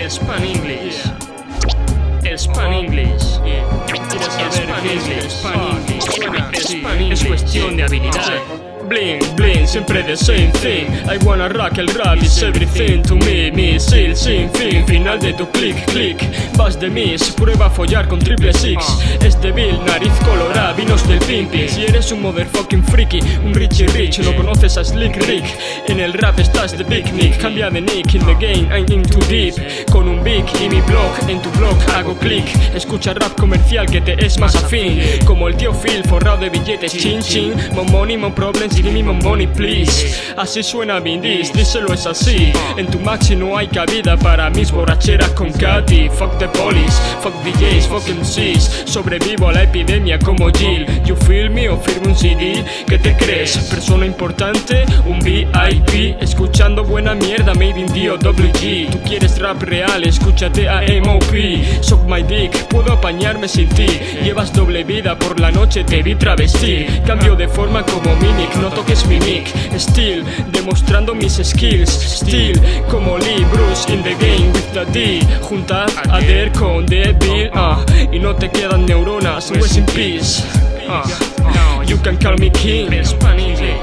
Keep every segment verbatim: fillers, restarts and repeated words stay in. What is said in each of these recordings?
Span English. Span English. Span English. Span English. Es cuestión de habilidad. Bling, bling, siempre the same thing. I wanna rock el rap, is everything to me. Misil, sin fin, final de tu click, click. Vas de mis, prueba a follar con triple six. Es débil, nariz colorada, vinos del Pimpi. Si eres un motherfucking freaky, un Richie Rich, no conoces a Slick Rick. En el rap estás de Big Nick, cambia de nick, in the game, I'm in too deep. Con un big y mi blog, en tu blog hago click. Escucha rap comercial que te es más afín. Como el tío Phil, forrado de billetes, chin chin. More money, more problems, give me more money please. Así suena mi diss, díselo es así. En tu maxi no hay cabida para mis borracheras con Katy. Fuck the police, fuck D Js, fuck M Cs. Sobrevivo a la epidemia como Jill. You feel me o firmo un C D. ¿Qué te crees? Persona importante, un V I P. Escuchando buena mierda made in D O W G. Tú quieres rap real, escúchate a M O P. Suck my dick, puedo apañarme sin ti. Llevas doble vida, por la noche te vi travestir. Cambio de forma como Mimic, no toques mi nick. Still, demostrando mis skills. Still, como Lee Bruce in the game with the D. Juntad a Der con Devil, ah, y no te quedan neuronas. Rest in peace. Uh, you can call me king. Span English.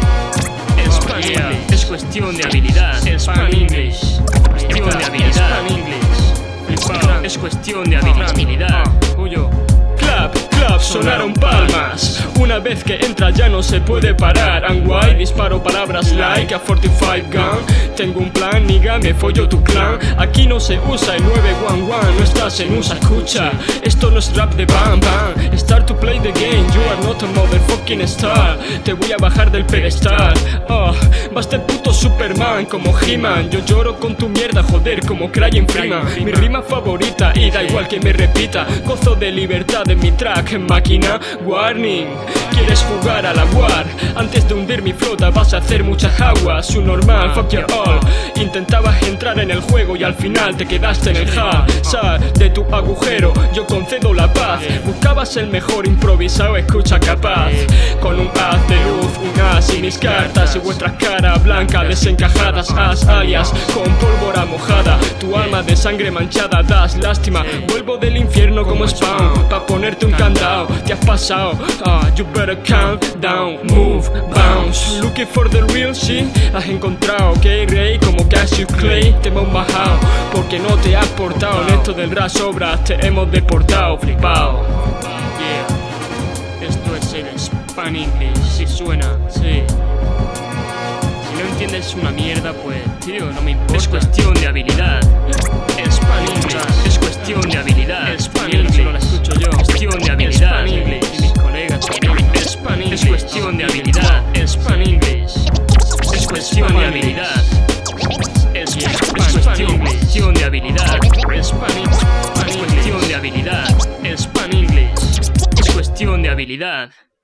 Span English. Es cuestión de habilidad. Span English. Cuestión de habilidad. Span English. Es cuestión de habilidad. Huyo. Clap, clap, sonaron palmas. Una vez que entra ya no se puede parar. And why? Disparo palabras like a cuarenta y cinco gun. Tengo un plan, niga, me follo tu clan. Aquí no se usa el nueve uno uno. No estás en USA, escucha. Esto no es rap de bam bam. Start to play the game, you are not a motherfucking star. Te voy a bajar del pedestal. Oh, vas de puto Superman como He-Man. Yo lloro con tu mierda, joder, como Crying Freeman. Mi rima favorita y da igual que me repita. Gozo de libertad en mi track en máquina. Warning, quieres jugar a la war. Antes de hundir mi flota vas a hacer muchas aguas. Su normal, fuck you all. Intentabas entrar en el juego y al final te quedaste en el hub. Sal de tu agujero, yo concedo la paz. Buscabas el mejor improvisado, escucha capaz. Con un haz de luz, un as y mis cartas. Y vuestras caras blancas desencajadas. As alias con pólvora mojada. Tu alma de sangre manchada das lástima. Vuelvo del infierno como Spawn pa' ponerte un candado. Te has pasado, uh, you better count down. Move, bounce. Looking for the real shit. Has encontrado que rey como Cassius Clay. Te hemos bajado porque no te has portado. En esto del rap sobras te hemos deportado. Flipao. Yeah. Esto es el Span English. Si suena, sí. Si no entiendes una mierda, pues tío, no me importa. Es cuestión de habilidad. Span English. Es cuestión de habilidad. Span English. Solo la escucho yo. Cuestión de habilidad. Span English. Y mis colegas también. Span English. Es cuestión de habilidad. Span English. Es cuestión de habilidad. Es cuestión de habilidad. Span English. Es cuestión de habilidad. Span English. Es cuestión de habilidad.